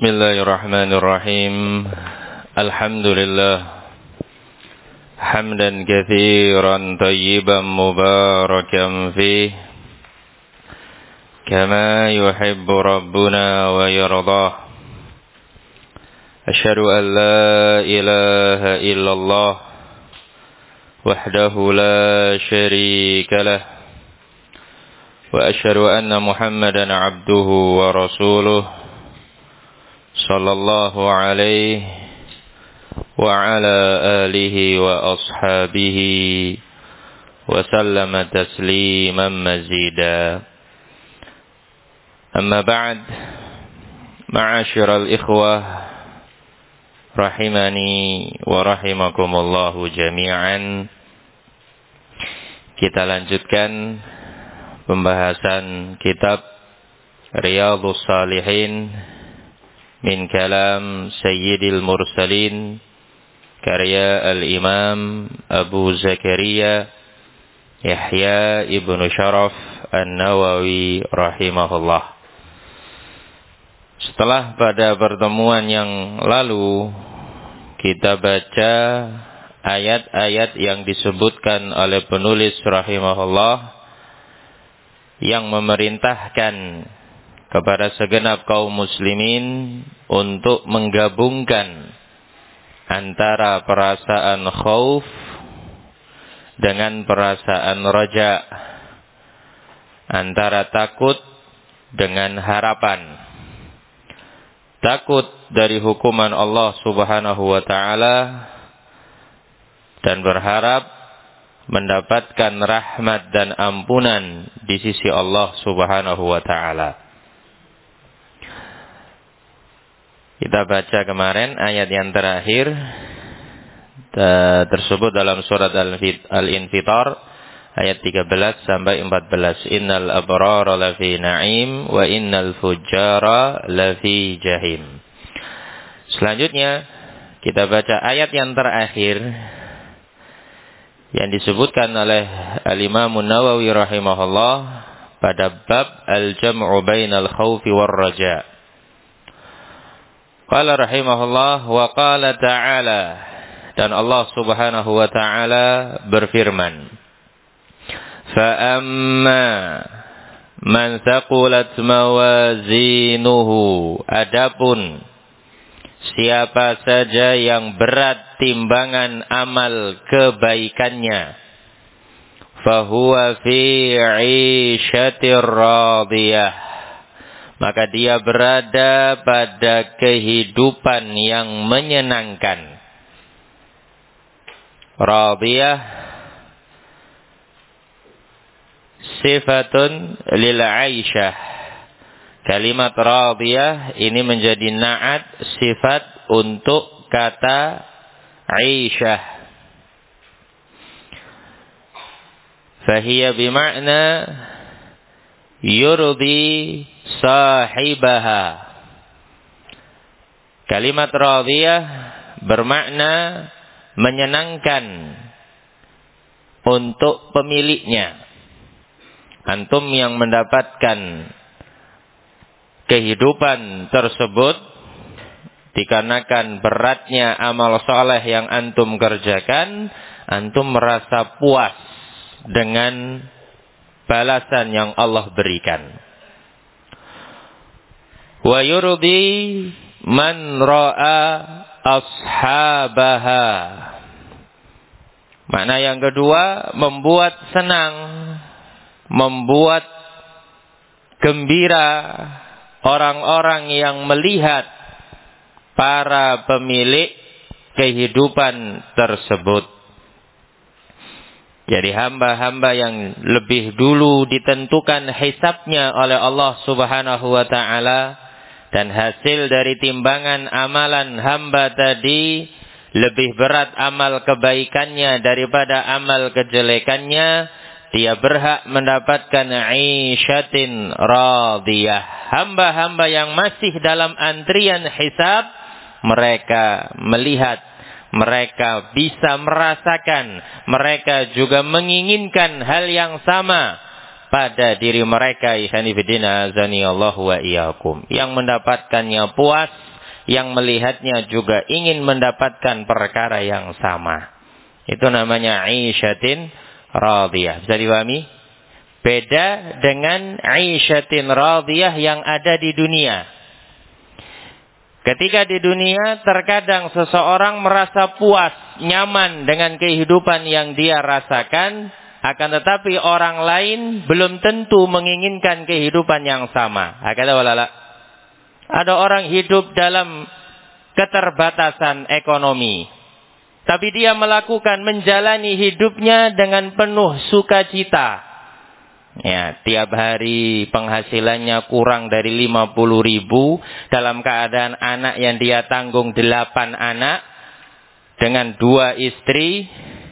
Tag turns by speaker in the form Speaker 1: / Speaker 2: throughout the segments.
Speaker 1: Bismillahirrahmanirrahim. Alhamdulillah hamdan katsiran tayyiban mubarakan fih kama yuhibbu rabbuna wa yardah. Asyhadu an la ilaha illallah wahdahu la syarika lah wa asyhadu anna Muhammadan abduhu wa rasuluh sallallahu alaihi wa ala alihi wa ashabihi wa sallama tasliman mazida. Amma ba'd, ma'asyiral ikhwah rahimani wa rahimakumullahu jami'an. Kita lanjutkan pembahasan kitab Riyadhus Shalihin min kalam Sayyidil Mursalin, karya Al-Imam Abu Zakaria Yahya ibnu Sharaf An-Nawawi rahimahullah. Setelah pada pertemuan yang lalu kita baca ayat-ayat yang disebutkan oleh penulis rahimahullah yang memerintahkan kepada segenap kaum muslimin untuk menggabungkan antara perasaan khauf dengan perasaan raja, antara takut dengan harapan. Takut dari hukuman Allah Subhanahu wa taala dan berharap mendapatkan rahmat dan ampunan di sisi Allah Subhanahu wa taala. Kita baca kemarin ayat yang terakhir tersebut dalam surat Al-Infitar ayat 13 sampai 14. Innal abrara lafi na'im wa innal fujjara lafi jahim. Selanjutnya kita baca ayat yang terakhir yang disebutkan oleh Al-Imam Nawawi rahimahullah pada bab al-jam'u bainal khaufi war raja. Qala rahimahullah wa qala ta'ala, dan Allah Subhanahu wa taala berfirman, fa amma man thaqulat mawazinuhu, adapun siapa saja yang berat timbangan amal kebaikannya, fahuwa fi 'ishatir radiyah, maka dia berada pada kehidupan yang menyenangkan. Radiyah sifatun lil 'aisyah. Kalimat radiyah ini menjadi na'at sifat untuk kata 'aisyah. Fahiya bima'na yurdi sahibaha. Kalimat radiyah bermakna menyenangkan untuk pemiliknya. Antum yang mendapatkan kehidupan tersebut dikarenakan beratnya amal saleh yang antum kerjakan, antum merasa puas dengan balasan yang Allah berikan. Wa yurdi man ra'a ashabaha. Makna yang kedua, membuat senang, membuat gembira orang-orang yang melihat para pemilik kehidupan tersebut. Jadi hamba-hamba yang lebih dulu ditentukan hisabnya oleh Allah Subhanahu wa taala, dan hasil dari timbangan amalan hamba tadi lebih berat amal kebaikannya daripada amal kejelekannya, dia berhak mendapatkan 'isyatin radiyah. Hamba-hamba yang masih dalam antrian hisab, mereka melihat, mereka bisa merasakan, mereka juga menginginkan hal yang sama pada diri mereka, ikhwan fillah azani Allah wa iyyakum, yang mendapatkannya puas, yang melihatnya juga ingin mendapatkan perkara yang sama. Itu namanya 'isyatin radiyah. Bisa dipahami? Beda dengan 'isyatin radiyah yang ada di dunia. Ketika di dunia terkadang seseorang merasa puas, nyaman dengan kehidupan yang dia rasakan, akan tetapi orang lain belum tentu menginginkan kehidupan yang sama. Ada orang hidup dalam keterbatasan ekonomi, tapi dia menjalani hidupnya dengan penuh sukacita. Ya, tiap hari penghasilannya kurang dari 50.000 dalam keadaan anak yang dia tanggung 8 anak dengan 2 istri.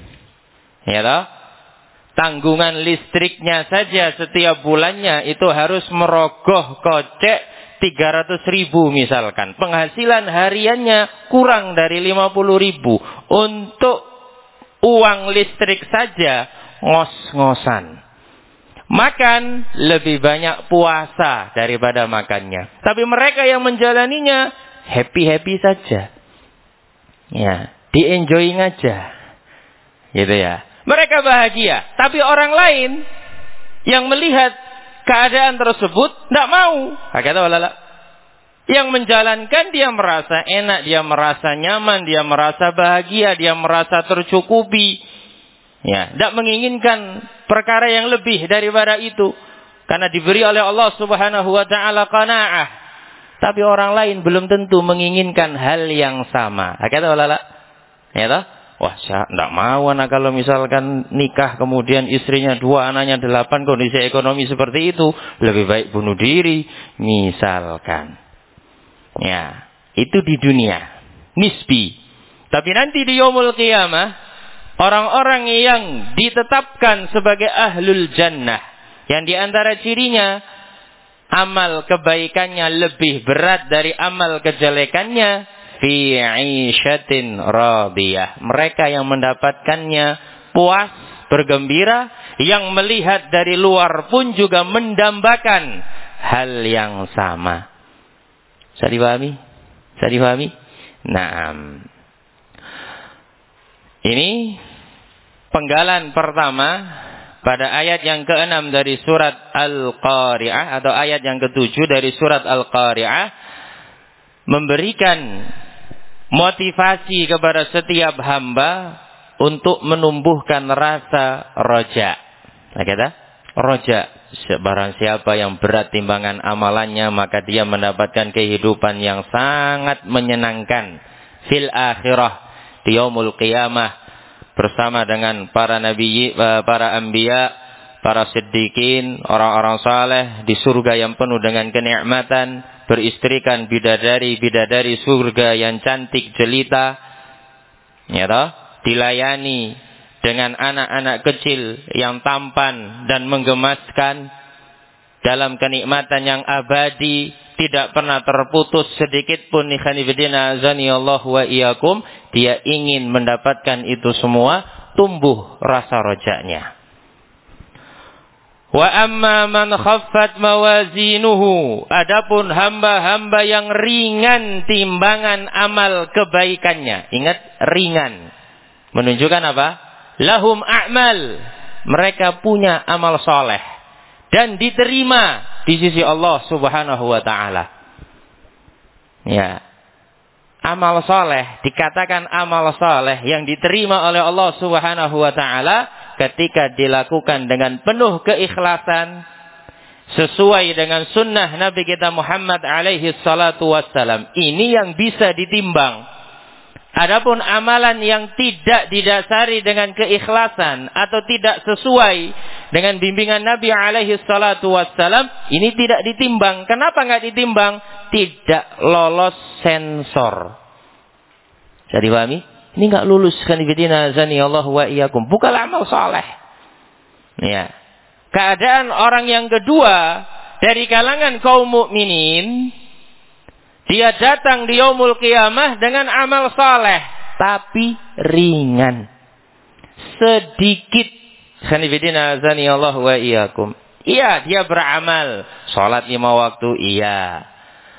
Speaker 1: Ya toh? Tanggungan listriknya saja setiap bulannya itu harus merogoh kocek 300.000 misalkan. Penghasilan hariannya kurang dari 50.000. Untuk uang listrik saja ngos-ngosan. Makan lebih banyak puasa daripada makannya. Tapi mereka yang menjalaninya happy-happy saja. Ya, di-enjoying aja. Gitu ya. Mereka bahagia. Tapi orang lain yang melihat keadaan tersebut tidak mau. Yang menjalankan dia merasa enak, dia merasa nyaman, dia merasa bahagia, dia merasa tercukupi. Ya, tidak menginginkan perkara yang lebih daripada itu, karena diberi oleh Allah Subhanahu wa taala qanaah. Tapi orang lain belum tentu menginginkan hal yang sama. Ya toh? Wah, saya tidak mau anak kalau misalkan nikah kemudian istrinya 2, anaknya 8, kondisi ekonomi seperti itu, lebih baik bunuh diri misalkan. Ya, itu di dunia nisbi. Tapi nanti di yaumul qiyamah, orang-orang yang ditetapkan sebagai ahlul jannah, yang diantara cirinya amal kebaikannya lebih berat dari amal kejelekannya, fi 'isyatin radiyah. Mereka yang mendapatkannya puas, bergembira, yang melihat dari luar pun juga mendambakan hal yang sama. Bisa dipahami? Bisa dipahami? Naam. Ini penggalan pertama pada ayat yang ke-6 dari surat Al-Qari'ah atau ayat yang ke-7 dari surat Al-Qari'ah, memberikan motivasi kepada setiap hamba untuk menumbuhkan rasa roja. Roja. Barang siapa yang berat timbangan amalannya, maka dia mendapatkan kehidupan yang sangat menyenangkan fil akhirah, di yaumul qiyamah, bersama dengan para nabi, para anbiya, para siddiqin, orang-orang saleh di surga yang penuh dengan kenikmatan, beristrikan bidadari surga yang cantik jelita, ya toh, dilayani dengan anak-anak kecil yang tampan dan menggemaskan dalam kenikmatan yang abadi, tidak pernah terputus sedikit pun. Ikhwanifidina azanillahu wa iyyakum. Dia ingin mendapatkan itu semua, tumbuh rasa rojaknya. Wa amma man khaffat mawazinuhu, adapun hamba-hamba yang ringan timbangan amal kebaikannya. Ingat, ringan menunjukkan apa? Lahum a'mal, mereka punya amal soleh dan diterima di sisi Allah Subhanahu wa taala. Ya. Amal soleh dikatakan amal soleh yang diterima oleh Allah Subhanahu wa taala ketika dilakukan dengan penuh keikhlasan sesuai dengan sunnah Nabi kita Muhammad alaihi salatu wassalam. Ini yang bisa ditimbang. Adapun amalan yang tidak didasari dengan keikhlasan atau tidak sesuai dengan bimbingan Nabi alaihi salatu wassalam, ini tidak ditimbang. Kenapa nggak ditimbang? Tidak lolos sensor. Jadi pahami? Ini nggak lulus, kanifidina azanillahu wa iyyakum. Bukan amal saleh. Ya. Keadaan orang yang kedua dari kalangan kaum mukminin, dia datang di yaumul qiyamah dengan amal saleh, tapi ringan, sedikit. Khanifidina azanillahu wa iyyakum. Iya, dia beramal, salat 5 waktu, iya.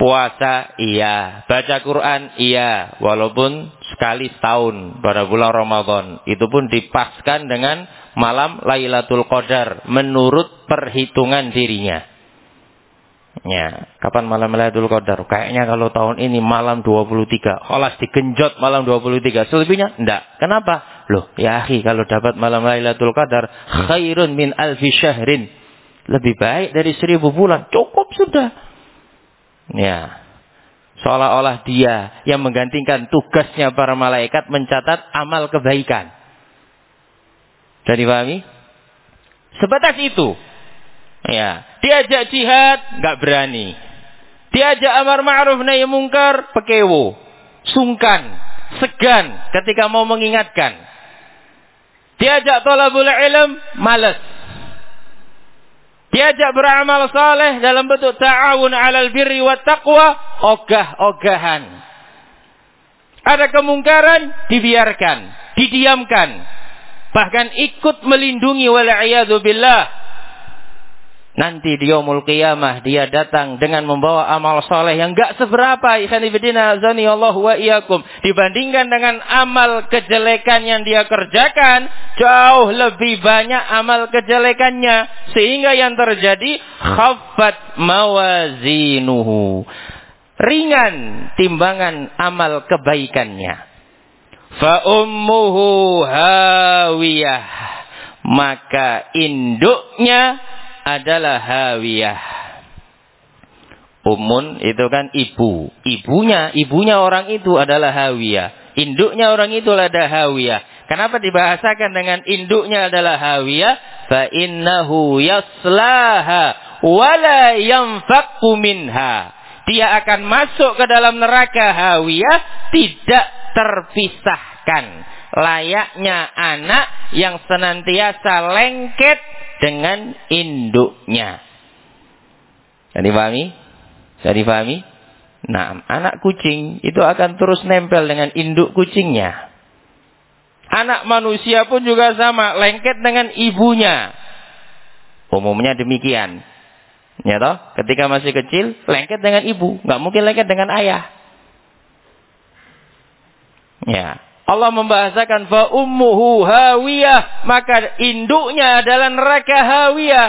Speaker 1: Puasa iya, baca Quran iya, walaupun sekali setahun pada bulan Ramadan. Itu pun dipaskan dengan malam Lailatul Qadar menurut perhitungan dirinya. Ya, kapan malam Lailatul Qadar? Kayaknya kalau tahun ini malam 23. Olas digenjot malam 23. Selebihnya enggak. Kenapa? Loh, ya akhi, kalau dapat malam Lailatul Qadar khairun min alfi syahrin. Lebih baik dari 1000 bulan. Cukup sudah. Ya, seolah-olah dia yang menggantikan tugasnya para malaikat mencatat amal kebaikan. Sudah dipahami? Sebatas itu. Ya, diajak jihad nggak berani. Diajak amar ma'ruf nahi mungkar pekewo, sungkan, segan ketika mau mengingatkan. Diajak thalabul ilm malas. Diajak beramal saleh dalam bentuk ta'awun 'alal birri wat taqwa, ogah-ogahan. Ada kemungkaran, dibiarkan, didiamkan. Bahkan ikut melindungi wal'iyadzu billah. Nanti di yaumul qiyamah dia datang dengan membawa amal saleh yang enggak seberapa, ikhwan fillah azani Allah wa iyyakum, dibandingkan dengan amal kejelekan yang dia kerjakan, jauh lebih banyak amal kejelekannya, sehingga yang terjadi khaffat mawazinuhu, ringan timbangan amal kebaikannya. Fa ummuhu hawiyah, maka induknya adalah hawiyah. Ummun itu kan ibu. Ibunya orang itu adalah hawiyah. Induknya orang itu adalah hawiyah. Kenapa dibahasakan dengan induknya adalah hawiyah? Fa innahu yaslaha wala yanfaqu minha. Dia akan masuk ke dalam neraka hawiyah, tidak terpisahkan. Layaknya anak yang senantiasa lengket dengan induknya. Jadi dipahami? Nah, anak kucing itu akan terus nempel dengan induk kucingnya. Anak manusia pun juga sama, lengket dengan ibunya. Umumnya demikian. Ya toh? Ketika masih kecil, lengket dengan ibu, nggak mungkin lengket dengan ayah. Ya. Allah membahasakan fa ummuhu hawiyah, maka induknya adalah neraka hawiyah.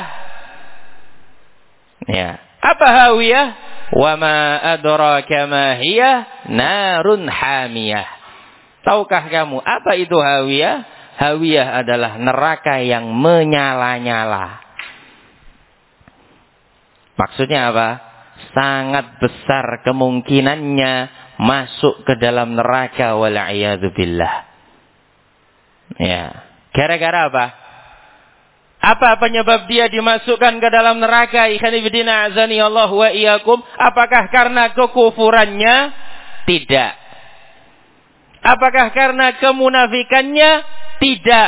Speaker 1: Ya, apa hawiyah? Wa ma adraka ma hiya narun hamiyah. Tahukah kamu apa itu hawiyah? Hawiyah adalah neraka yang menyala-nyala. Maksudnya apa? Sangat besar kemungkinannya masuk ke dalam neraka wal'iyadzu billah. Ya. Gara-gara apa? Apa penyebab dia dimasukkan ke dalam neraka? Ikhwan fillah azani Allah wa iyyakum. Apakah karena kekufurannya? Tidak. Apakah karena kemunafikannya? Tidak.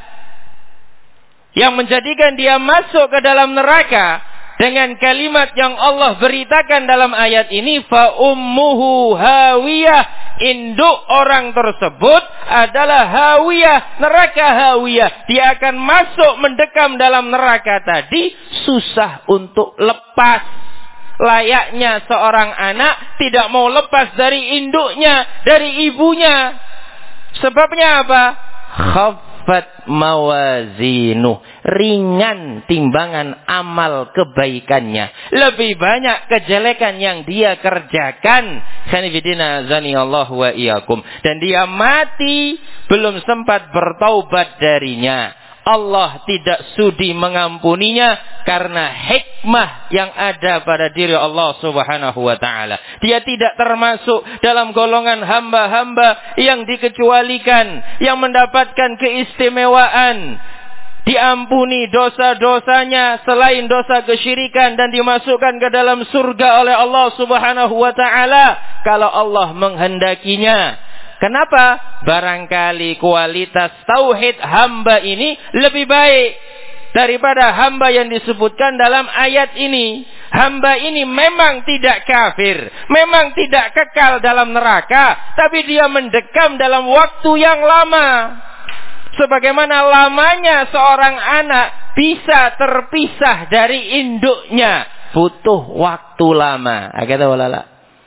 Speaker 1: Yang menjadikan dia masuk ke dalam neraka dengan kalimat yang Allah beritakan dalam ayat ini, fa ummuhu hawiyah, induk orang tersebut adalah hawiyah, neraka hawiyah. Dia akan masuk mendekam dalam neraka tadi, susah untuk lepas. Layaknya seorang anak tidak mau lepas dari induknya, dari ibunya. Sebabnya apa? Khaffat mawazinuh, ringan timbangan amal kebaikannya, lebih banyak kejelekan yang dia kerjakan. Sanifidina zani Allah wa iyyakum, dan dia mati belum sempat bertaubat darinya. Allah tidak sudi mengampuninya karena hikmah yang ada pada diri Allah Subhanahu wa taala. Dia tidak termasuk dalam golongan hamba-hamba yang dikecualikan, yang mendapatkan keistimewaan, diampuni dosa-dosanya selain dosa kesyirikan dan dimasukkan ke dalam surga oleh Allah Subhanahu wa taala kalau Allah menghendakinya. Kenapa? Barangkali kualitas tauhid hamba ini lebih baik daripada hamba yang disebutkan dalam ayat ini. Hamba ini memang tidak kafir, memang tidak kekal dalam neraka, tapi dia mendekam dalam waktu yang lama. Sebagaimana lamanya seorang anak bisa terpisah dari induknya butuh waktu lama. Kata walala.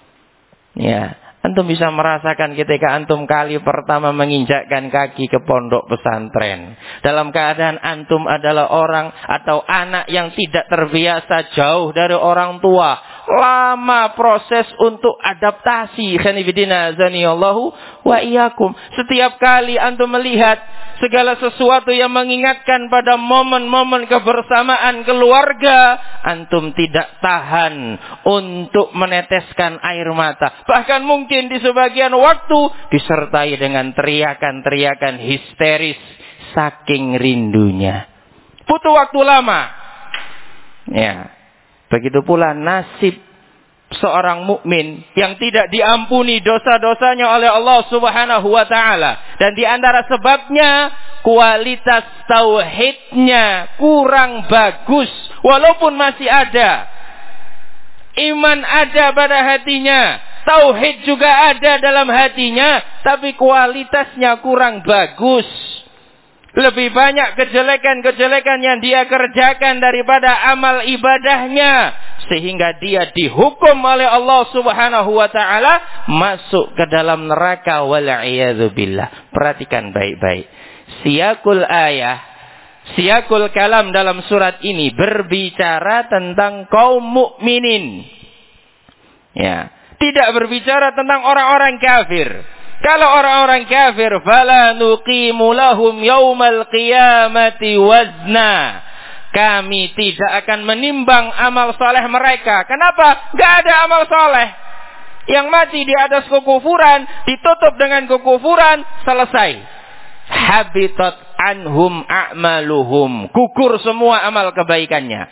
Speaker 1: Ya, antum bisa merasakan ketika antum kali pertama menginjakkan kaki ke pondok pesantren. Dalam keadaan antum adalah orang atau anak yang tidak terbiasa jauh dari orang tua. Lama proses untuk adaptasi. Khanifidina azanillahu wa iyyakum. Setiap kali antum melihat segala sesuatu yang mengingatkan pada momen-momen kebersamaan keluarga, antum tidak tahan untuk meneteskan air mata. Bahkan mungkin di sebagian waktu disertai dengan teriakan-teriakan histeris saking rindunya. Butuh waktu lama. Ya. Begitu pula nasib seorang mukmin yang tidak diampuni dosa-dosanya oleh Allah Subhanahu wa taala, dan di antara sebabnya kualitas tauhidnya kurang bagus. Walaupun masih ada iman ada pada hatinya, tauhid juga ada dalam hatinya, tapi kualitasnya kurang bagus. Lebih banyak kejelekan-kejelekan yang dia kerjakan daripada amal ibadahnya, sehingga dia dihukum oleh Allah Subhanahu wa taala masuk ke dalam neraka wal a'yadzu billah. Perhatikan baik-baik. Siyaqul ayah, siyaqul kalam dalam surat ini berbicara tentang kaum mukminin. Ya, tidak berbicara tentang orang-orang kafir. Kalau orang-orang kafir, fala nuqimu lahum yaumal qiyamati wazna. Kami tidak akan menimbang amal saleh mereka. Kenapa? Gak ada amal saleh. Yang mati di atas kekufuran, ditutup dengan kekufuran, selesai. Habitat anhum a'maluhum. Gugur semua amal kebaikannya.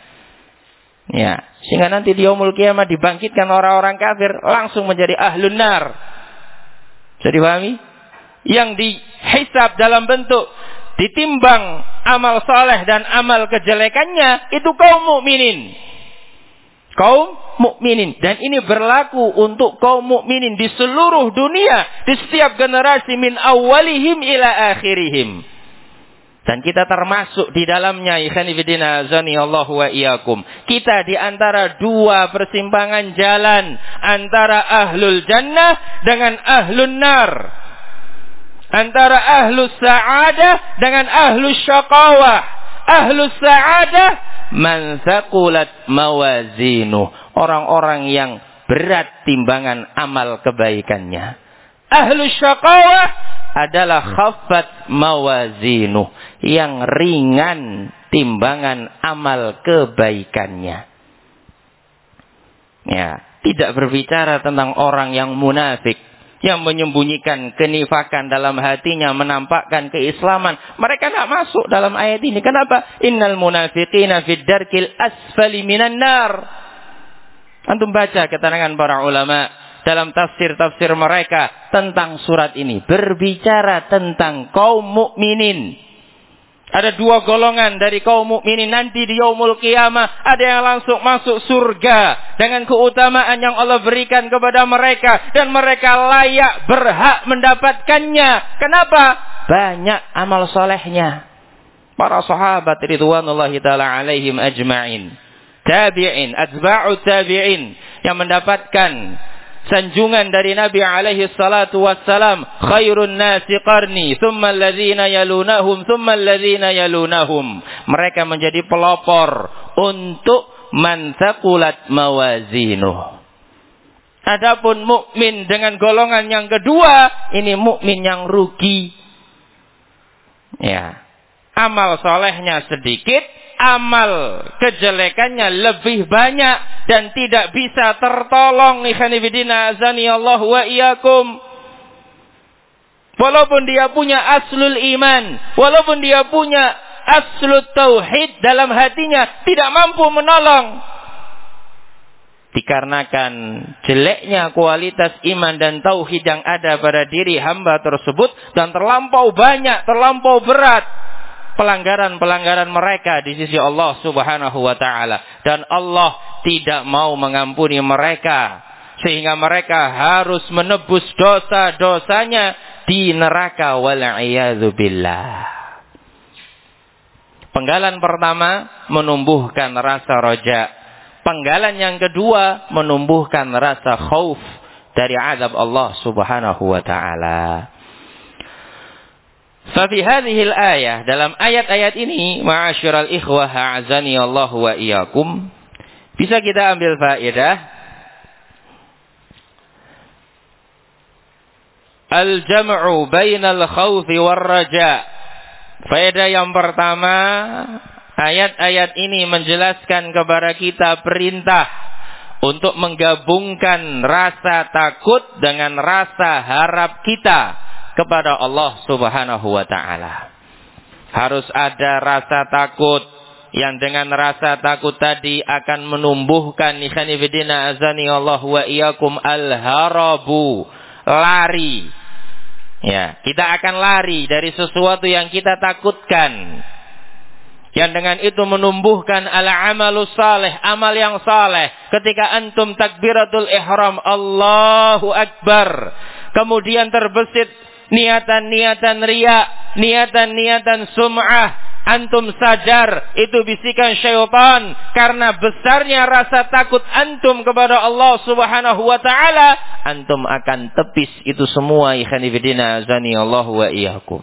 Speaker 1: Ya, sehingga nanti di yaumul qiyamah dibangkitkan orang-orang kafir langsung menjadi ahlun nar. Bisa dipahami? Yang dihisab dalam bentuk ditimbang amal saleh dan amal kejelekannya itu kaum mukminin. Kaum mukminin, dan ini berlaku untuk kaum mukminin di seluruh dunia, di setiap generasi min awwalihim ila akhirihim. Dan kita termasuk di dalamnya, ikhwani fillah azanillahu wa iyyakum. Kita di antara dua persimpangan jalan antara ahlul jannah dengan ahlun nar. Antara ahlus sa'adah dengan ahlus syaqawah. Ahlus sa'adah man thaqulat mawazinuh. Orang-orang yang berat timbangan amal kebaikannya. Ahlus syaqawah adalah khaffat mawazinuh, yang ringan timbangan amal kebaikannya. Ya, tidak berbicara tentang orang yang munafik, yang menyembunyikan kenifakan dalam hatinya, menampakkan keislaman. Mereka tidak masuk dalam ayat ini. Kenapa? Innal munafiqina fid darkil asfali minan nar. Antum baca keterangan para ulama dalam tafsir-tafsir mereka tentang surat ini, berbicara tentang kaum mukminin. Ada dua golongan dari kaum mukminin nanti di yaumul qiyamah. Ada yang langsung masuk surga dengan keutamaan yang Allah berikan kepada mereka, dan mereka layak berhak mendapatkannya. Kenapa? Banyak amal solehnya. Para sahabat ridwanullahi ta'ala alaihim ajma'in, tabi'in, atba'u tabi'in, yang mendapatkan sanjungan dari Nabi alaihi salatu wassalam, khairun nasi qarni, thumma alladhina yalunahum, thumma alladhina yalunahum. Mereka menjadi pelopor untuk man thaqulat mawazinuh. Adapun mukmin dengan golongan yang kedua, ini mukmin yang rugi. Ya, amal solehnya sedikit, amal kejelekannya lebih banyak, dan tidak bisa tertolong. Ikhwani fillah azanillahu wa iyyakum. Walaupun dia punya aslul iman, walaupun dia punya aslul tauhid dalam hatinya, tidak mampu menolong. Dikarenakan jeleknya kualitas iman dan tauhid yang ada pada diri hamba tersebut, dan terlampau banyak, terlampau berat pelanggaran-pelanggaran mereka di sisi Allah Subhanahu wa taala, dan Allah tidak mau mengampuni mereka, sehingga mereka harus menebus dosa-dosanya di neraka wal a'yadzu billah. Penggalan pertama menumbuhkan rasa roja. Penggalan yang kedua menumbuhkan rasa khauf dari azab Allah Subhanahu wa taala. Fa fi hadhihi al-ayah, dalam ayat-ayat ini, ma'asyiral ikhwah a'azani Allah wa iyyakum, bisa kita ambil faedah al-jam'u bainal khaufi war raja. Faedah yang pertama, ayat-ayat ini menjelaskan kepada kita perintah untuk menggabungkan rasa takut dengan rasa harap kita kepada Allah Subhanahu wa taala. Harus ada rasa takut, yang dengan rasa takut tadi akan menumbuhkan ikhwan fillah azani Allah wa iyyakum al-harabu, lari. Ya, kita akan lari dari sesuatu yang kita takutkan. Yang dengan itu menumbuhkan al-amalus saleh, amal yang saleh. Ketika antum takbiratul ihram, Allahu Akbar, kemudian terbesit niatan-niatan riya, niatan-niatan sum'ah, antum sadar itu bisikan syaitan karena besarnya rasa takut antum kepada Allah Subhanahu wa taala, antum akan tepis itu semua ikhwan fillah azani Allah wa iyyakum.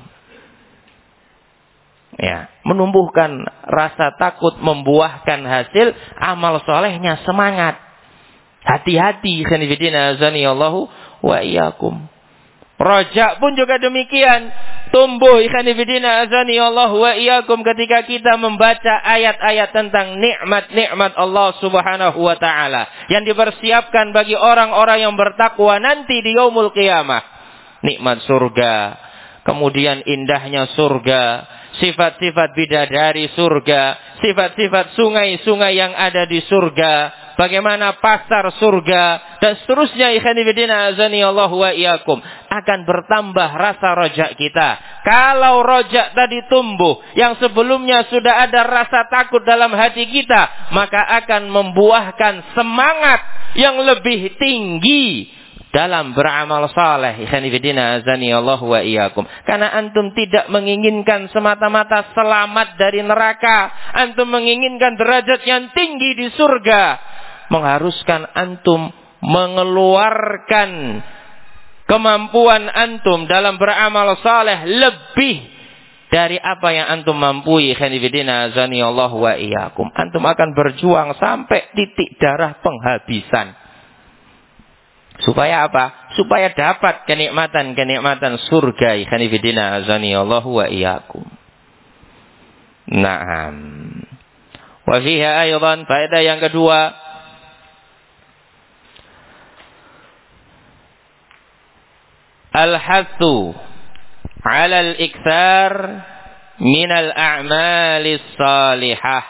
Speaker 1: Ya, menumbuhkan rasa takut membuahkan hasil amal solehnya semangat. Hati-hati ikhwan fillah azani Allah wa iyyakum. Raja pun juga demikian, tumbuh ikhwan fillah azani Allah wa iyyakum ketika kita membaca ayat-ayat tentang nikmat-nikmat Allah Subhanahu wa taala yang dipersiapkan bagi orang-orang yang bertakwa nanti di yaumul qiyamah. Nikmat surga, kemudian indahnya surga, sifat-sifat bidadari surga, sifat-sifat sungai-sungai yang ada di surga, bagaimana pasar surga, dan seterusnya ikhwan fillah azani Allah wa iyyakum. Akan bertambah rasa rojak kita. Kalau rojak tadi tumbuh, yang sebelumnya sudah ada rasa takut dalam hati kita, maka akan membuahkan semangat yang lebih tinggi dalam beramal saleh ikhwan fillah azani Allah wa iyyakum. Karena antum tidak menginginkan semata-mata selamat dari neraka, antum menginginkan derajat yang tinggi di surga, mengharuskan antum mengeluarkan kemampuan antum dalam beramal saleh lebih dari apa yang antum mampu ikhwan fillah azani Allah wa iyyakum. Antum akan berjuang sampai titik darah penghabisan. Supaya apa? Supaya dapat kenikmatan-kenikmatan surga ikhwan fillah azani Allah wa iyyakum. Naam. Wa fiha aidan, faedah yang kedua, al-hathu 'ala al-iktsar min al-a'malis salihah.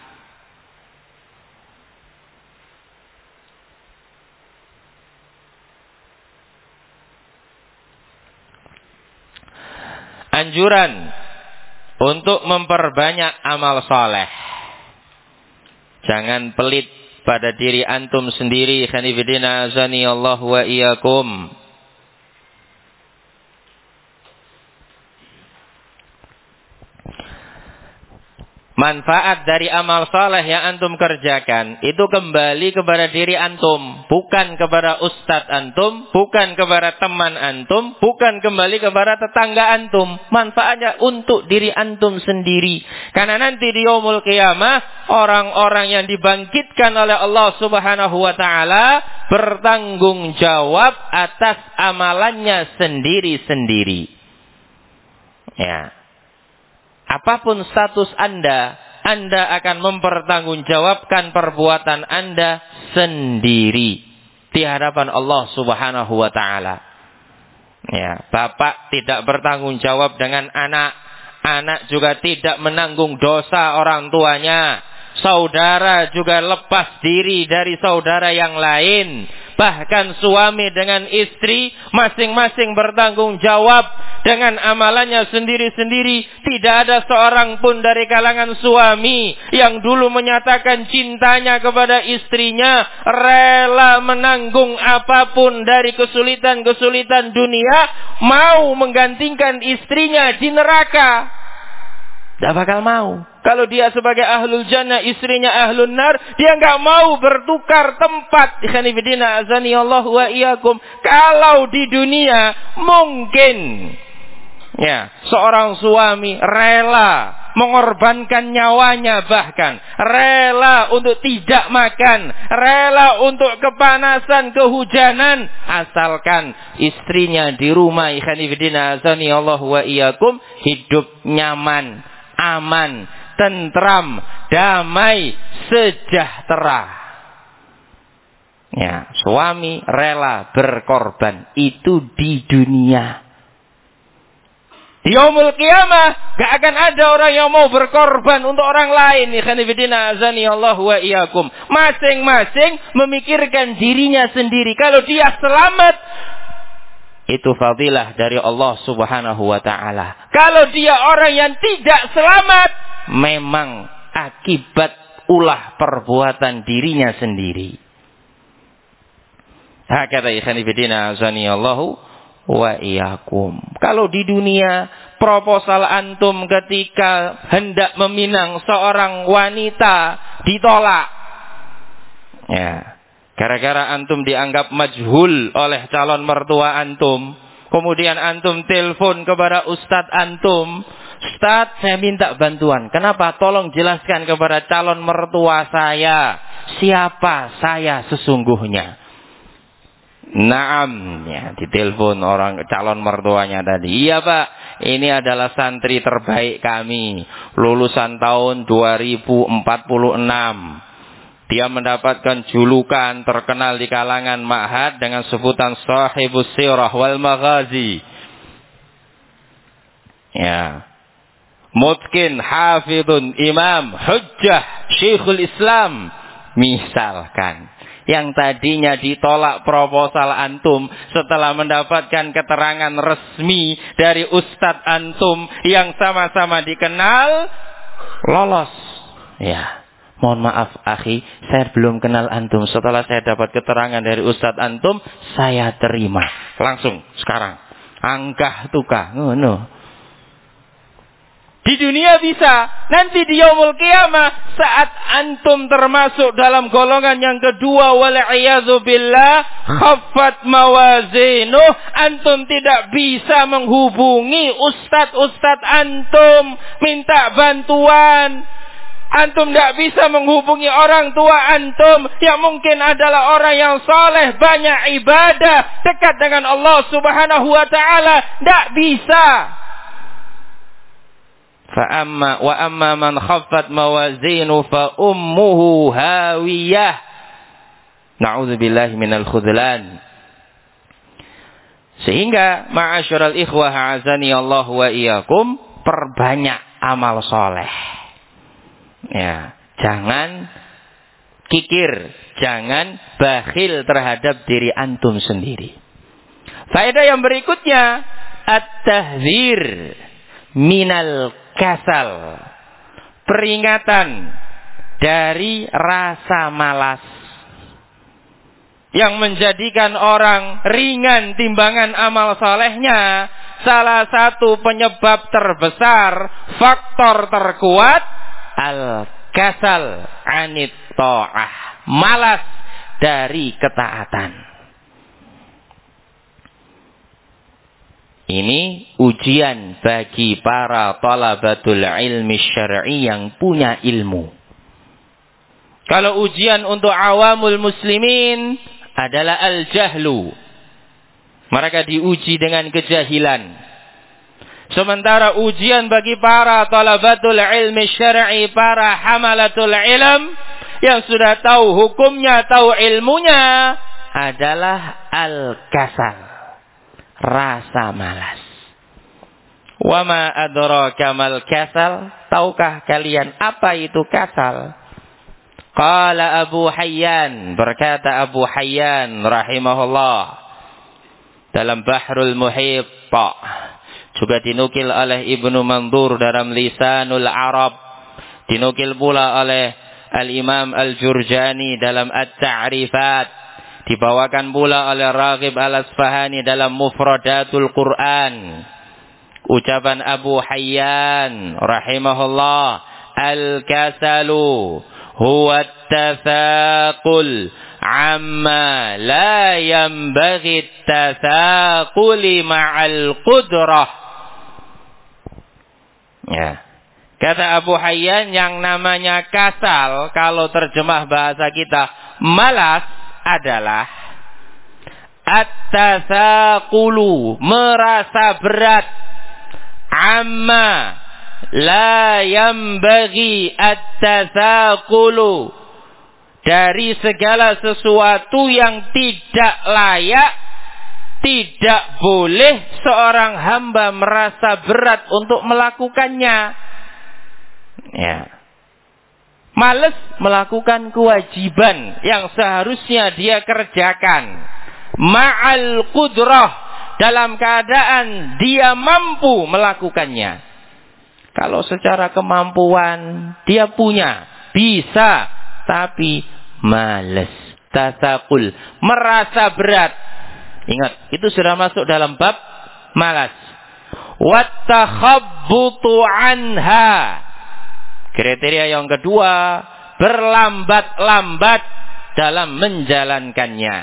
Speaker 1: Anjuran untuk memperbanyak amal saleh. Jangan pelit pada diri antum sendiri ikhwan fillah azani Allah wa iyyakum. Manfaat dari amal saleh yang antum kerjakan itu kembali kepada diri antum, bukan kepada ustadz antum, bukan kepada teman antum, bukan kembali kepada tetangga antum. Manfaatnya untuk diri antum sendiri. Karena nanti di yaumul qiyamah, orang-orang yang dibangkitkan oleh Allah Subhanahu wa taala bertanggung jawab atas amalannya sendiri-sendiri. Ya. Apapun status Anda akan mempertanggungjawabkan perbuatan Anda sendiri di hadapan Allah Subhanahu wa taala. Ya, bapak tidak bertanggung jawab dengan anak, anak juga tidak menanggung dosa orang tuanya. Saudara juga lepas diri dari saudara yang lain. Bahkan suami dengan istri masing-masing bertanggung jawab dengan amalannya sendiri-sendiri. Tidak ada seorang pun dari kalangan suami yang dulu menyatakan cintanya kepada istrinya, rela menanggung apapun dari kesulitan-kesulitan dunia, mau menggantikan istrinya di neraka. Tidak bakal mau. Kalau dia sebagai ahlul jannah, istrinya ahlun nar, dia nggak mau bertukar tempat. Ikhwanifidina azani Allah wa iyyakum. Kalau di dunia mungkin ya, seorang suami rela mengorbankan nyawanya, bahkan rela untuk tidak makan, rela untuk kepanasan, kehujanan, asalkan istrinya di rumah, ikhwanifidina azani Allah wa iyyakum, hidup nyaman, aman, tentram, damai, sejahtera. Ya, suami rela berkorban itu di dunia. Di yaumul qiyamah gak akan ada orang yang mau berkorban untuk orang lain. Ikhwanifidina azani Allah wa iyyakum. Masing-masing memikirkan dirinya sendiri. Kalau dia selamat, itu fadilah dari Allah Subhanahu wa ta'ala. Kalau dia orang yang tidak selamat, memang akibat ulah perbuatan dirinya sendiri. Hakata ikhwanifidina azani Allah wa iyyakum. Kalau di dunia proposal antum ketika hendak meminang seorang wanita ditolak, ya, gara-gara antum dianggap majhul oleh calon mertua antum, kemudian antum telepon kepada ustadz antum, "Ustadz, saya minta bantuan. Kenapa? Tolong jelaskan kepada calon mertua saya siapa saya sesungguhnya." Naam, ya, ditelepon orang calon mertuanya tadi. "Iya Pak, ini adalah santri terbaik kami, lulusan tahun 2046. Dia mendapatkan julukan terkenal di kalangan ma'had dengan sebutan Sahibus Sirah wal Maghazi. Ya, mutkin, hafidun, imam, hujjah, syekhul Islam." Misalkan yang tadinya ditolak proposal antum setelah mendapatkan keterangan resmi dari ustadz antum yang sama-sama dikenal, lolos. Ya, mohon maaf akhi, saya belum kenal antum. Setelah saya dapat keterangan dari ustadz antum, saya terima. Langsung sekarang angkah tukah ngono. Di dunia bisa, nanti di yaumul qiyamah saat antum termasuk dalam golongan yang kedua, wal'iyadzu billah, khaffat mawazinuh, antum tidak bisa menghubungi ustadz antum minta bantuan. Antum tidak bisa menghubungi orang tua antum yang mungkin adalah orang yang saleh, banyak ibadah, dekat dengan Allah Subhanahu wa ta'ala. Tidak bisa. Wa amma man khaffat mawazinu fa ummuhu hawiyah. Na'udzubillahi minal khudlan. Sehingga ma'asyiral ikhwah azani Allah wa iyyakum, perbanyak amal soleh. Ya, jangan kikir, jangan bakhil terhadap diri antum sendiri. Faedah yang berikutnya, at-tahdzir minal kasal, peringatan dari rasa malas yang menjadikan orang ringan timbangan amal solehnya. Salah satu penyebab terbesar, faktor terkuat, al-kasal anit ta'ah, malas dari ketaatan. Ini ujian bagi para talabatul ilmi syar'i yang punya ilmu. Kalau ujian untuk awamul muslimin adalah al-jahlu, mereka diuji dengan kejahilan. Sementara ujian bagi para talabatul ilmi syar'i, para hamalatul ilm yang sudah tahu hukumnya, tahu ilmunya, adalah al-kasal, rasa malas. Wa ma adraka mal kasal, tahukah kalian apa itu kasal? Qala Abu Hayyan, berkata Abu Hayyan rahimahullah dalam Bahrul Muhit, juga dinukil oleh Ibnu Mandur dalam Lisanul Arab, dinukil pula oleh Al-Imam Al-Jurjani dalam At-Ta'rifat, dibawakan pula oleh Raghib Al-Asfahani dalam Mufradatul Quran. Ucapan Abu Hayyan rahimahullah, al-kasalu huwa at-tathaqul amma la yanbaghi at-tathaquli ma'al qudrah. Ya. Kata Abu Hayyan, yang namanya kasal, kalau terjemah bahasa kita malas, adalah at-tathaqulu, merasa berat, amma la yambaghi at-tathaqulu, dari segala sesuatu yang tidak layak, tidak boleh seorang hamba merasa berat untuk melakukannya. Ya. Males melakukan kewajiban yang seharusnya dia kerjakan. Ma'al qudrah, dalam keadaan dia mampu melakukannya. Kalau secara kemampuan dia punya, bisa, tapi males, tathaqul, merasa berat. Ingat, itu sudah masuk dalam bab malas. Wattakhabbutu anha. Kriteria yang kedua, berlambat-lambat dalam menjalankannya.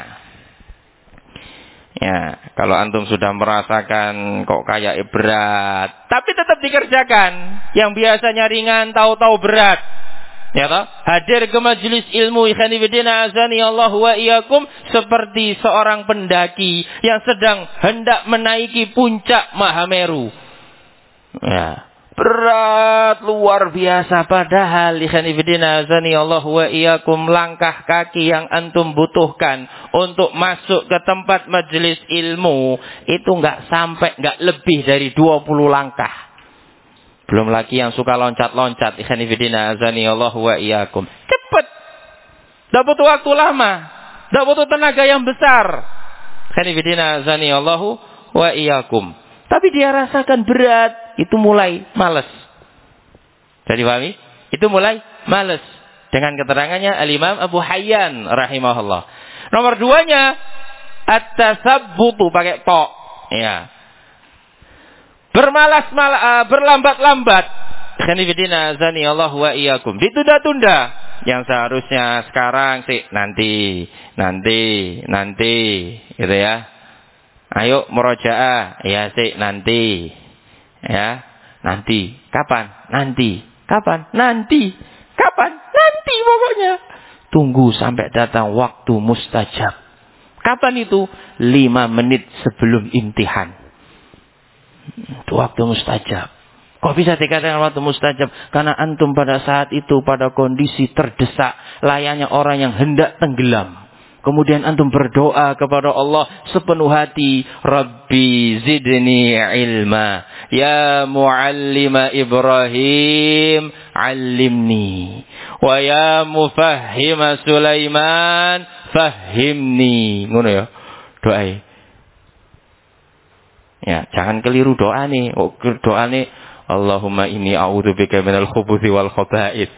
Speaker 1: Ya, kalau antum sudah merasakan kok kayak berat, tapi tetap dikerjakan. Yang biasanya ringan tahu-tahu berat. Ya toh? Hadir ke majelis ilmu, ikhwani fillah azani Allah wa iyyakum, seperti seorang pendaki yang sedang hendak menaiki puncak Mahameru. Ya, berat luar biasa, padahal ikhwani fillah azani Allah wa iyyakum, langkah kaki yang antum butuhkan untuk masuk ke tempat majelis ilmu itu enggak lebih dari 20 langkah. Belum lagi yang suka loncat-loncat, ikhwani fillah azani Allah wa iyyakum. Cepat. Enggak butuh waktu lama, enggak butuh tenaga yang besar. Ikhwani fillah azani Allah wa iyyakum. Tapi dia rasakan berat, itu mulai malas. Jadi pahami? Itu mulai malas. Dengan keterangannya Al-Imam Abu Hayyan rahimahullah. Nomor 2-nya at-tasabbutu, pakai to. Ya. Berlambat-lambat. Khanifidina azani Allah wa iyyakum. Ditunda-tunda. Yang seharusnya sekarang sih nanti. Gitu ya. Ayo murojaah. Ya sih nanti. Ya. Nanti. Kapan? Nanti. Kapan? Nanti. Kapan? Nanti pokoknya. Tunggu sampai datang waktu mustajab. Kapan itu? 5 menit sebelum imtihan. Itu waktu mustajab. Kok bisa dikatakan waktu mustajab? Karena antum pada saat itu pada kondisi terdesak, layaknya orang yang hendak tenggelam. Kemudian antum berdoa kepada Allah sepenuh hati, Rabbi zidni ilma, ya muallima Ibrahim allimni, wa ya mufahhima Sulaiman fahimni. Ngono ya doa. Ya, jangan keliru doa nih. Doa nih, Allahumma inni a'udzubika minal khubuthi wal khaba'ith.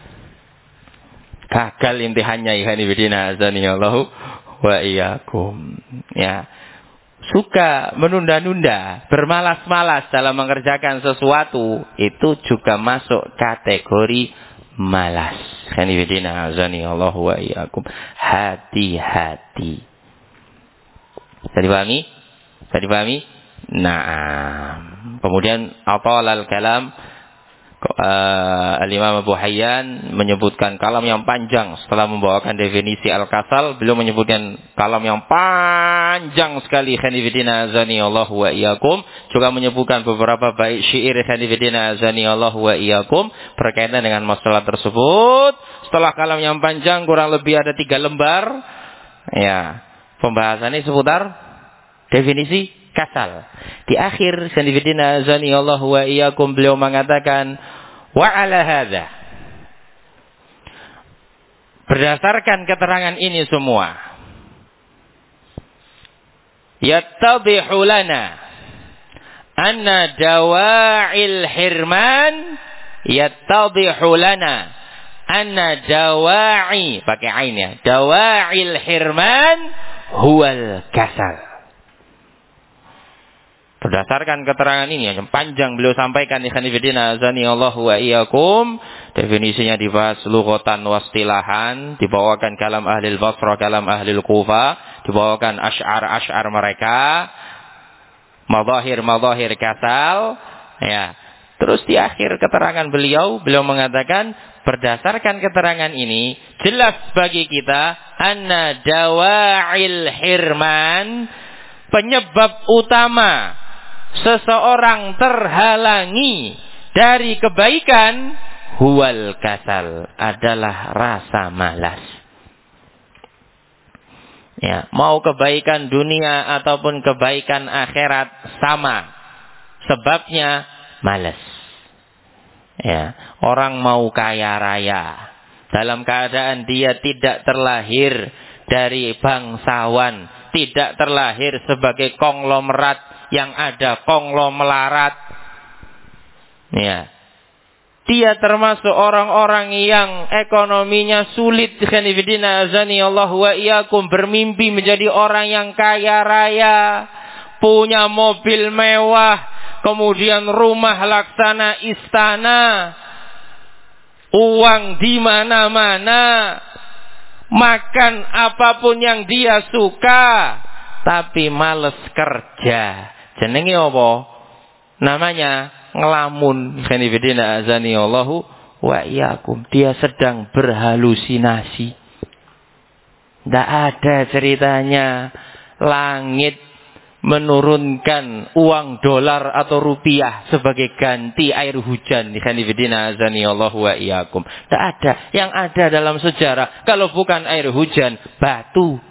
Speaker 1: Gagal intihannya, ikhwani fillah azani Allah wa iyyakum. Ya. Suka menunda-nunda, bermalas-malas dalam mengerjakan sesuatu, itu juga masuk kategori malas. Ikhwani fillah azani Allah wa iyyakum. Hati-hati. Bisa dipahami? Nah, kemudian atalal kalam, Al-Imam Abu Hayyan menyebutkan kalam yang panjang setelah membawakan definisi al-kasal. Beliau menyebutkan kalam yang panjang sekali, khanifidina azani Allah wa iyyakum. Juga menyebutkan beberapa bait syair, khanifidina azani Allah wa iyyakum, berkaitan dengan masalah tersebut. Setelah kalam yang panjang, kurang lebih ada 3 lembar. Ya, pembahasannya seputar definisi kasal. Di akhir sanifidina azani Allah wa iyyakum, beliau mengatakan, wa ala hadza, berdasarkan keterangan ini semua, yattadhihu lana anna dawa'il hirman, yattadhihu lana anna dawa'i, pakai ain ya, dawa'il hirman huwal kasal. Berdasarkan keterangan ini yang panjang beliau sampaikan, ikhwan fillah azani Allahu wa iyyakum, definisinya dibahas lughatan wastilahan, dibawakan kalam ahli Basrah, kalam ahli Kufah, dibawakan asy'ar mereka, madahir kasal, ya. Terus di akhir keterangan beliau mengatakan berdasarkan keterangan ini jelas bagi kita anna dawa'il hirman, penyebab utama seseorang terhalangi dari kebaikan huwal kasal, adalah rasa malas. Ya, mau kebaikan dunia ataupun kebaikan akhirat sama, sebabnya malas. Ya, orang mau kaya raya dalam keadaan dia tidak terlahir dari bangsawan, tidak terlahir sebagai konglomerat yang ada konglomeraat. Ya. Dia termasuk orang-orang yang ekonominya sulit, khanifidina azani Allah wa iyyakum, bermimpi menjadi orang yang kaya raya, punya mobil mewah, kemudian rumah laksana istana, uang di mana-mana, makan apapun yang dia suka, tapi males kerja. Jenenge apa? Namanya ngelamun. Khanifidina azani Allahu wa iyyakum. Dia sedang berhalusinasi. Tidak ada ceritanya langit menurunkan uang dolar atau rupiah sebagai ganti air hujan. Khanifidina azani Allahu wa iyyakum. Tidak ada. Yang ada dalam sejarah, kalau bukan air hujan, batu.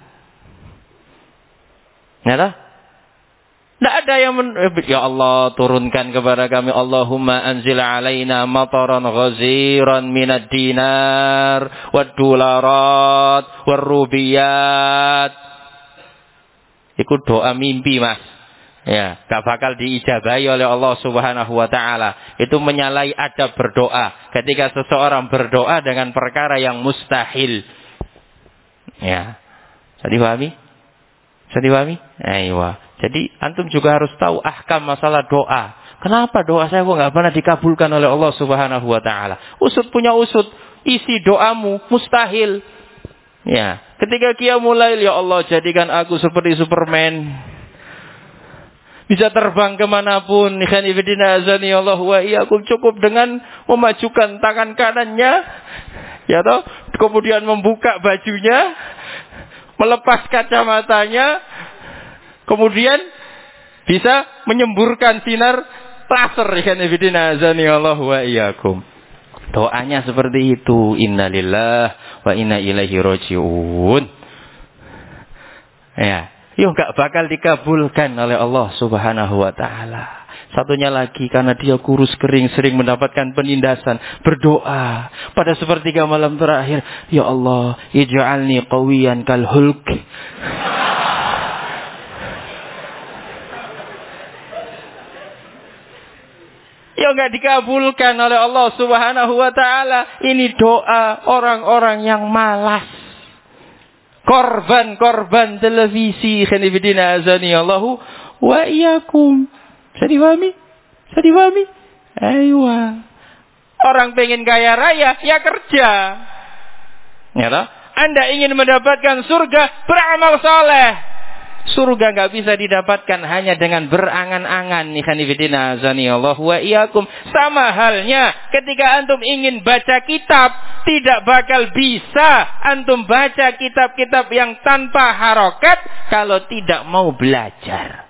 Speaker 1: Tidak ada yang ya Allah, turunkan kepada kami, Allahumma anzil alaina mataran ghaziran minad dinar wad dolarat war rubiyat. Itu doa mimpi, Mas. Ya, gak bakal diijabahi oleh Allah Subhanahu wa taala. Itu menyalahi adab berdoa. Ketika seseorang berdoa dengan perkara yang mustahil. Ya. Jadi dipahami? Aiyah. Jadi antum juga harus tahu ahkam masalah doa. Kenapa doa saya kok nggak pernah dikabulkan oleh Allah Subhanahu wa taala? Usut punya usut, isi doamu mustahil. Ya, ketika qiyamul lail, ya Allah jadikan aku seperti Superman, bisa terbang kemanapun. Khanifidina azani Allah wa iyyakum, cukup dengan memajukan tangan kanannya, ya toh, kemudian membuka bajunya, melepas kacamatanya, kemudian bisa menyemburkan sinar laser. Khanifidina azani Allah wa iyyakum. Doanya seperti itu. Innalillahi wa inna ilaihi raji'un. Ya, yuk gak bakal dikabulkan oleh Allah Subhanahu wa taala. Satunya lagi, karena dia kurus kering, sering mendapatkan penindasan, berdoa pada sepertiga malam terakhir, ya Allah, ij'alni qawiyan kal hulk. Ya enggak dikabulkan oleh Allah Subhanahu wa taala. Ini doa orang-orang yang malas. Korban televisi. Khanifidina azani Allahu wa iyyakum. Bisa dipahami? Aiywa. Orang pengen kaya raya, ya kerja. Ya toh? Anda ingin mendapatkan surga, beramal saleh. Surga nggak bisa didapatkan hanya dengan berangan-angan. Khanifidina azani Allah wa iyyakum. Sama halnya ketika antum ingin baca kitab, tidak bakal bisa antum baca kitab-kitab yang tanpa harokat kalau tidak mau belajar.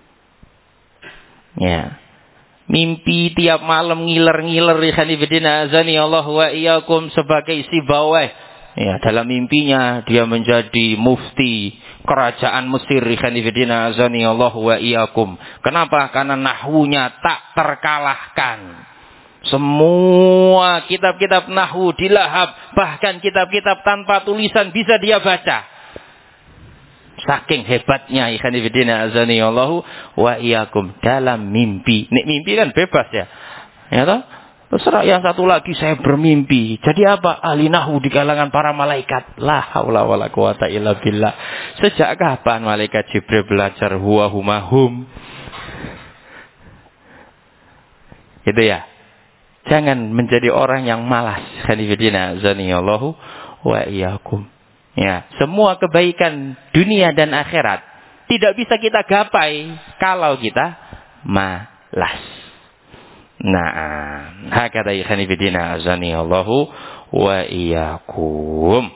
Speaker 1: Ya. Mimpi tiap malam ngiler-ngiler. Khanifidina azani Allah wa iyyakum sebagai si bawah. Ya, dalam mimpinya dia menjadi mufti kerajaan Mesir. Khanifidina azani Allah wa iyyakum. Kenapa? Karena nahwunya tak terkalahkan. Semua kitab-kitab nahwu dilahap, bahkan kitab-kitab tanpa tulisan bisa dia baca. Saking hebatnya. Khanifidina azani Allah wa iyyakum dalam mimpi. Nek mimpi kan bebas ya. Ya toh? Terserah. Yang satu lagi, saya bermimpi jadi apa? Ahli nahwu di kalangan para malaikat. La haula wala quwata illa billah. Sejak kapan malaikat Jibril belajar huwa humahum? Itu ya. Jangan menjadi orang yang malas. Khanifidina zaniyallahu wa iyyakum. Ya, semua kebaikan dunia dan akhirat tidak bisa kita gapai kalau kita malas. Nah, hakata khanifidina zaniyallahu wa iyyakum.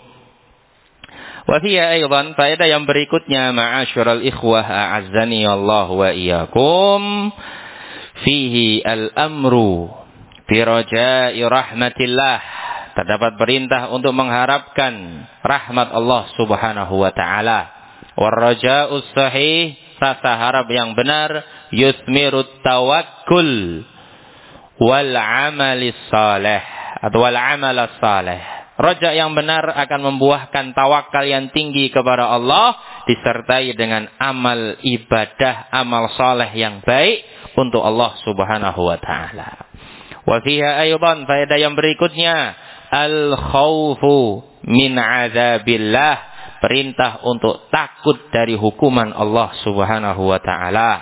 Speaker 1: Wa fiya aidan faedah yang berikutnya ma'asyiral ikhwah a'azzani Allah wa iyyakum fihi al-amru bi raja'i rahmatillah. Terdapat perintah untuk mengharapkan rahmat Allah Subhanahu wa taala. War raja'us sahih, rasa harap yang benar, yuthmirut tawakkul wal amalis salih atau wal amalas salih. Raja yang benar akan membuahkan tawakal yang tinggi kepada Allah disertai dengan amal ibadah, amal saleh yang baik untuk Allah Subhanahu wa taala. Wa fiha aydan faedah yang berikutnya al khaufu min azabillah, perintah untuk takut dari hukuman Allah Subhanahu wa taala.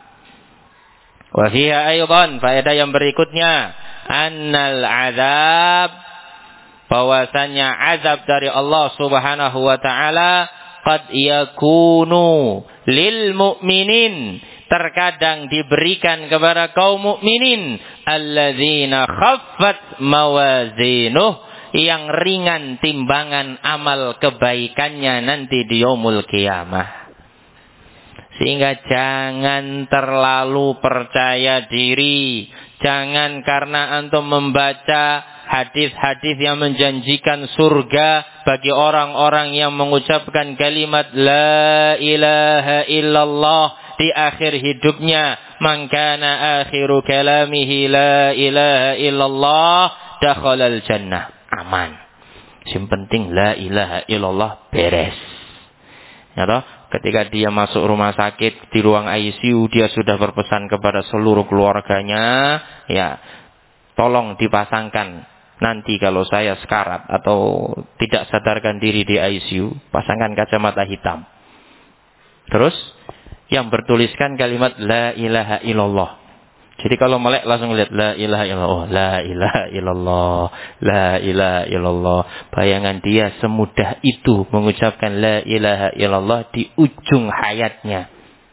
Speaker 1: Wa fiha aydan faedah yang berikutnya annal azab, bahwasanya azab dari Allah Subhanahu wa taala qad yakunu lil mu'minin, terkadang diberikan kepada kaum mukminin alladzina khaffat mawazinuh, yang ringan timbangan amal kebaikannya nanti di yaumul qiyamah. Sehingga jangan terlalu percaya diri. Jangan karena antum membaca hadis-hadis yang menjanjikan surga bagi orang-orang yang mengucapkan kalimat la ilaha illallah di akhir hidupnya, man kana akhiru kalamihi la ilaha illallah dakhalal jannah, aman. Yang penting la ilaha illallah beres. Ya toh? Ketika dia masuk rumah sakit di ruang ICU, dia sudah berpesan kepada seluruh keluarganya, ya, tolong dipasangkan nanti kalau saya sekarat atau tidak sadarkan diri di ICU, pasangkan kacamata hitam. Terus yang bertuliskan kalimat la ilaha illallah. Jadi kalau melek langsung lihat la ilaha illallah, la ilaha illallah, la ilaha illallah. Bayangan dia semudah itu mengucapkan la ilaha illallah di ujung hayatnya.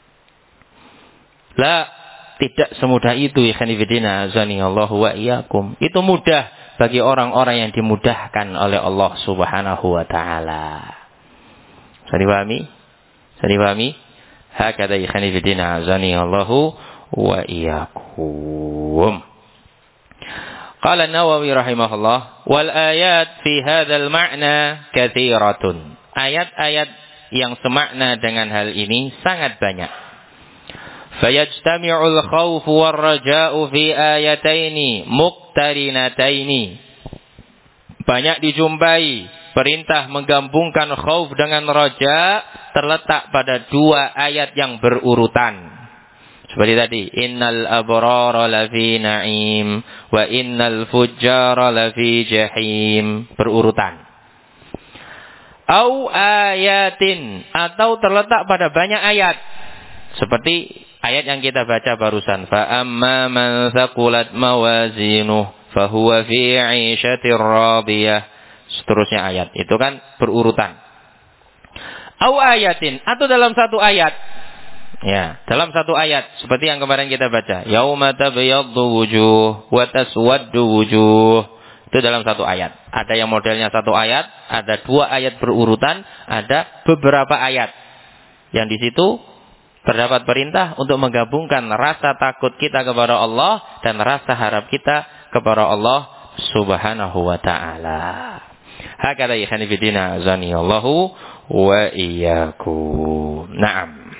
Speaker 1: La, tidak semudah itu ikhwan fillah azanillahu wa iyyakum. Itu mudah bagi orang-orang yang dimudahkan oleh Allah Subhanahu wa taala. Bisa dipahami? Bisa dipahami? Hakadha ikhwan fillah azanillahu wa iyyakum. Qala An-Nawawi rahimahullah wal ayat fi hadzal ma'na katsiratun. Ayat-ayat yang semakna dengan hal ini sangat banyak. Fayajtami'ul khawfu war raja'u fi ayataini muqtarinataini. Banyak dijumpai perintah menggabungkan khauf dengan raja terletak pada dua ayat yang berurutan. Seperti tadi, innal abrara lafi na'im wa innal fujjara lafi jahim, berurutan. Au ayatin, atau terletak pada banyak ayat. Seperti ayat yang kita baca barusan, fa amma man thaqulat mawazinuh fahuwa fi 'ishatir radiyah. Seterusnya ayat, itu kan berurutan. Au ayatin, atau dalam satu ayat. Ya, dalam satu ayat seperti yang kemarin kita baca, yauma tabyaddu wujuh wa taswaddu wujuh. Itu dalam satu ayat. Ada yang modelnya satu ayat, ada dua ayat berurutan, ada beberapa ayat. Yang di situ terdapat perintah untuk menggabungkan rasa takut kita kepada Allah dan rasa harap kita kepada Allah Subhanahu wa taala. Hakadha ikhwan fillah azanillahu wa iyyakum. Naam.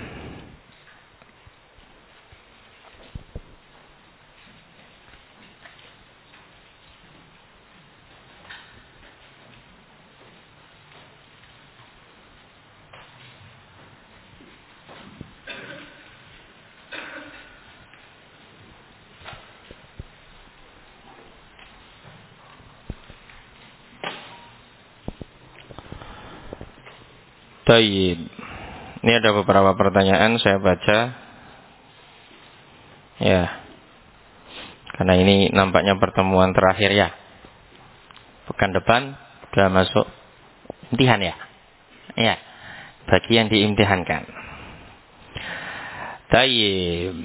Speaker 1: Tayyib. Ini ada beberapa pertanyaan saya baca. Ya. Karena ini nampaknya pertemuan terakhir ya. Pekan depan sudah masuk imtihan ya. Ya, bagi yang diimtihankan. Tayyib.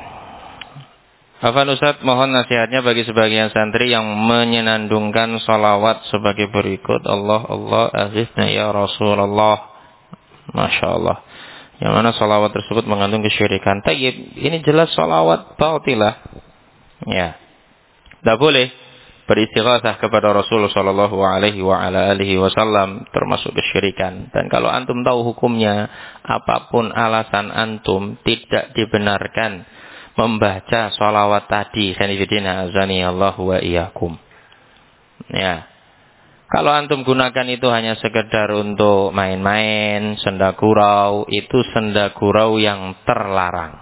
Speaker 1: Afan Ustaz, mohon nasihatnya bagi sebagian santri yang menyenandungkan salawat sebagai berikut. Allah, Allah, aghithna ya Rasulullah. Masya Allah. Yang mana salawat tersebut mengandung kesyirikan. Tayyib, ini jelas salawat bautilah. Ya, tidak boleh beristighatsah kepada Rasulullah Shallallahu Alaihi Wasallam termasuk kesyirikan. Dan kalau antum tahu hukumnya, apapun alasan antum tidak dibenarkan membaca salawat tadi. Khanifidina azani Allah wa iyyakum. Ya, kalau antum gunakan itu hanya sekedar untuk main-main, senda gurau, itu senda gurau yang terlarang.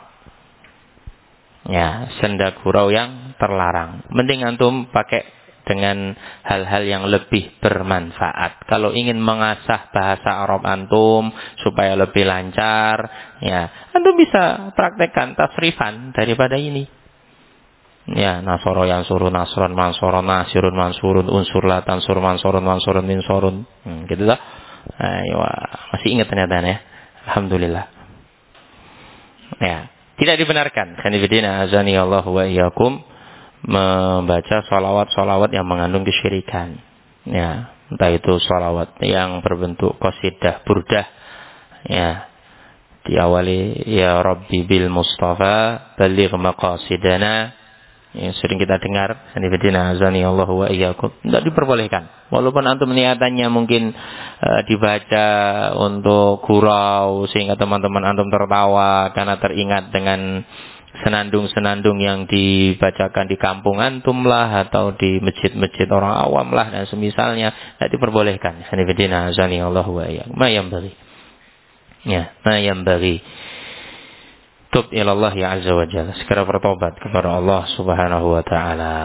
Speaker 1: Ya, senda gurau yang terlarang. Mending antum pakai dengan hal-hal yang lebih bermanfaat. Kalau ingin mengasah bahasa Arab antum supaya lebih lancar, ya, antum bisa praktekkan tasrifan daripada ini. Ya, nasoro yang suruh nasron mansoron nasirun mansurun unsur la tansur mansoron mansurun minsorun. Gitu lah. Ayo, masih ingat ternyata ya. Alhamdulillah. Ya, tidak dibenarkan. Khanifidina azani Allah wa iyyakum membaca salawat-salawat yang mengandung kesyirikan. Ya, entah itu salawat yang berbentuk qasidah burdah. Ya, diawali ya Rabbi bil Mustafa baligh maqasidana. Ya, sering kita dengar. Khanifidina azani Allah wa iyyakum. Tidak diperbolehkan. Walaupun antum niatannya mungkin dibaca untuk gurau sehingga teman-teman antum tertawa karena teringat dengan senandung-senandung yang dibacakan di kampung antum lah atau di masjid-masjid orang awam lah dan semisalnya, tidak diperbolehkan. Khanifidina azani Allah wa iyyakum. Ma yanbaghi. Ya, ma yanbaghi. Tub ilallah ya azza wa jalla. Segera bertobat kepada Allah subhanahu wa ta'ala.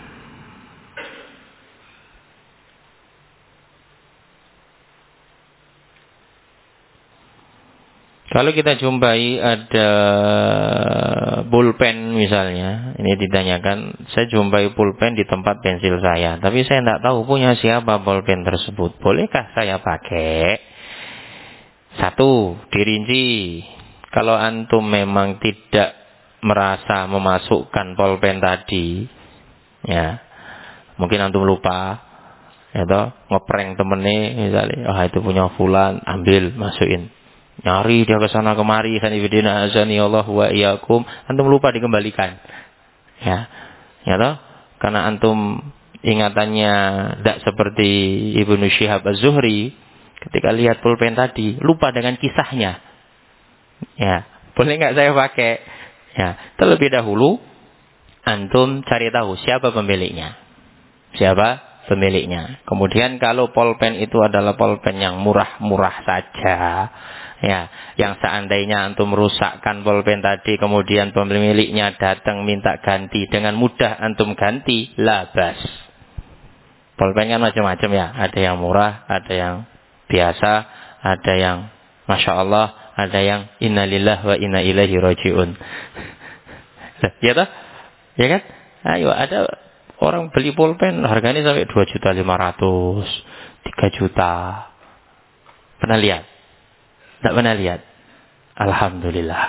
Speaker 1: Kalau kita jumpai ada pulpen misalnya, ini ditanyakan, saya jumpai pulpen di tempat pensil saya, tapi saya tidak tahu punya siapa pulpen tersebut. Bolehkah saya pakai? Satu, dirinci. Kalau antum memang tidak merasa memasukkan pulpen tadi, ya, mungkin antum lupa, ya toh, ngeprank temennya, misalnya, itu punya fulan, ambil, masukin. Nyari dia ke sana kemari, khanifidina azani Allah wa iyyakum, antum lupa dikembalikan. Ya toh, karena antum ingatannya tidak seperti Ibnu Syihab Az-Zuhri, ketika lihat pulpen tadi, lupa dengan kisahnya. Ya, boleh nggak saya pakai? Ya, terlebih dahulu antum cari tahu siapa pemiliknya. Siapa pemiliknya. Kemudian kalau pulpen itu adalah pulpen yang murah-murah saja, ya, yang seandainya antum rusakkan pulpen tadi, kemudian pemiliknya datang minta ganti, dengan mudah antum ganti, labas. Pulpen kan macam-macam ya, ada yang murah, ada yang biasa, ada yang Masya Allah, ada yang innalillah wa inna ilaihi raji'un. Ya toh? Ya kan? Ayo, ada orang beli pulpen harganya sampai 2.500.000, 3 juta. Pernah lihat? Tak pernah lihat? Alhamdulillah.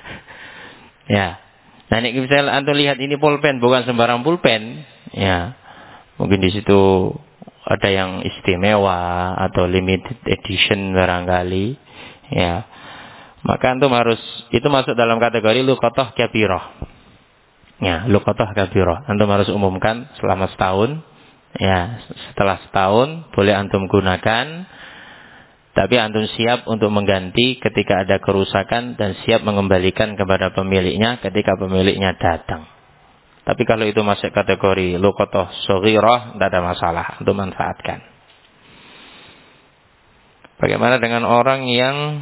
Speaker 1: Ya. Nah, ini misalnya antum lihat ini pulpen, bukan sembarang pulpen. Ya. Mungkin di situ ada yang istimewa atau limited edition barangkali. Ya, maka antum harus, itu masuk dalam kategori luqatah kabirah. Ya, luqatah kabirah. Antum harus umumkan selama setahun. Ya, setelah setahun boleh antum gunakan, tapi antum siap untuk mengganti ketika ada kerusakan dan siap mengembalikan kepada pemiliknya ketika pemiliknya datang. Tapi kalau itu masuk kategori luqatah shaghirah, tidak ada masalah, antum manfaatkan. Bagaimana dengan orang yang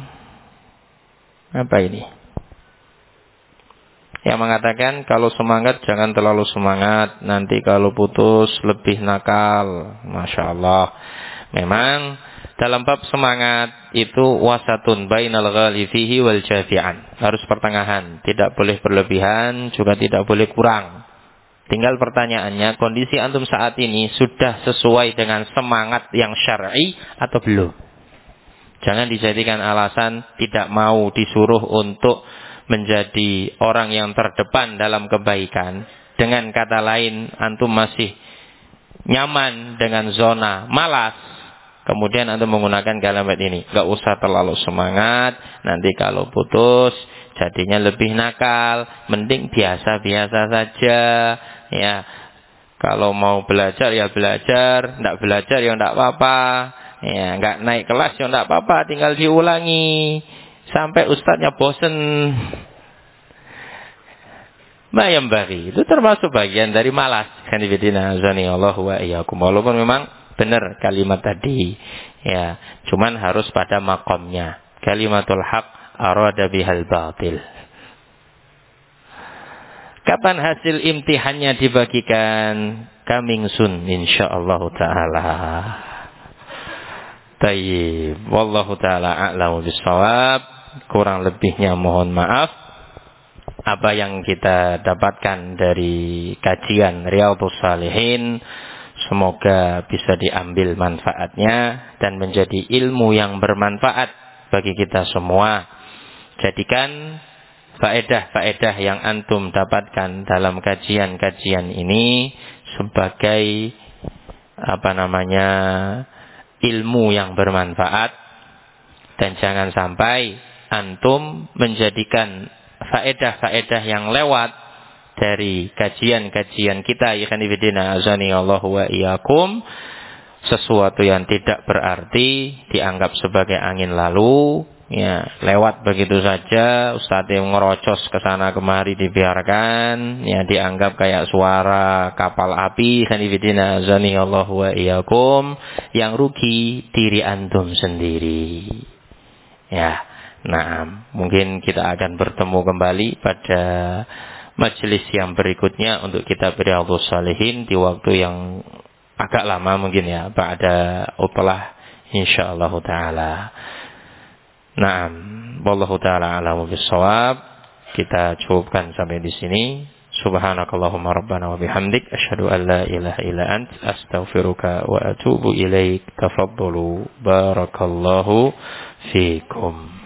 Speaker 1: yang mengatakan kalau semangat jangan terlalu semangat, nanti kalau putus lebih nakal. Masya Allah. Memang dalam bab semangat itu wasatun bainal ghali fihi wal jafi'an. Harus pertengahan, tidak boleh berlebihan, juga tidak boleh kurang. Tinggal pertanyaannya, kondisi antum saat ini sudah sesuai dengan semangat yang syar'i atau belum? Jangan dijadikan alasan tidak mau disuruh untuk menjadi orang yang terdepan dalam kebaikan. Dengan kata lain, antum masih nyaman dengan zona malas. Kemudian antum menggunakan kalimat ini, gak usah terlalu semangat, nanti kalau putus jadinya lebih nakal, mending biasa-biasa saja. Ya, kalau mau belajar ya belajar, ndak belajar ya ndak apa-apa. Ya, nggak naik kelas ya ndak apa-apa, tinggal diulangi sampai ustadznya bosen. Bayam bagi itu termasuk bagian dari malas. Kan ibadina azani Allah wa iyyakum. Walaupun memang benar kalimat tadi, ya, cuman harus pada makomnya. Kalimatul haq arada bihal batil. Kapan hasil imtihannya dibagikan? Coming soon insyaallah taala. Tayyib. Wallahu taala a'lamu bissawab. Kurang lebihnya mohon maaf. Apa yang kita dapatkan dari kajian Riyadhus Shalihin, semoga bisa diambil manfaatnya dan menjadi ilmu yang bermanfaat bagi kita semua. Jadikan faedah-faedah yang antum dapatkan dalam kajian-kajian ini sebagai ilmu yang bermanfaat, dan jangan sampai antum menjadikan faedah-faedah yang lewat dari kajian-kajian kita, ikhwan fillah azani Allah wa iyyakum, sesuatu yang tidak berarti, dianggap sebagai angin lalu, ya, lewat begitu saja. Ustadz yang ngerocos ke sana kemari dibiarkan, ya, dianggap kayak suara kapal api. Khanifidina azani Allah wa iyyakum. Yang rugi diri antum sendiri. Ya, nah, mungkin kita akan bertemu kembali pada majelis yang berikutnya untuk kitab Riyadhus Shalihin di waktu yang agak lama mungkin, ya, ba'da utlah insyaallah taala. Naam, wallahu taala a'lamu bissawab. Kita cukupkan sampai di sini. Subhanakallahumma rabbana wa bihamdik asyhadu an la ilaha illa ant astaghfiruka wa atubu ilaik. Tafaddalu barakallahu fikum.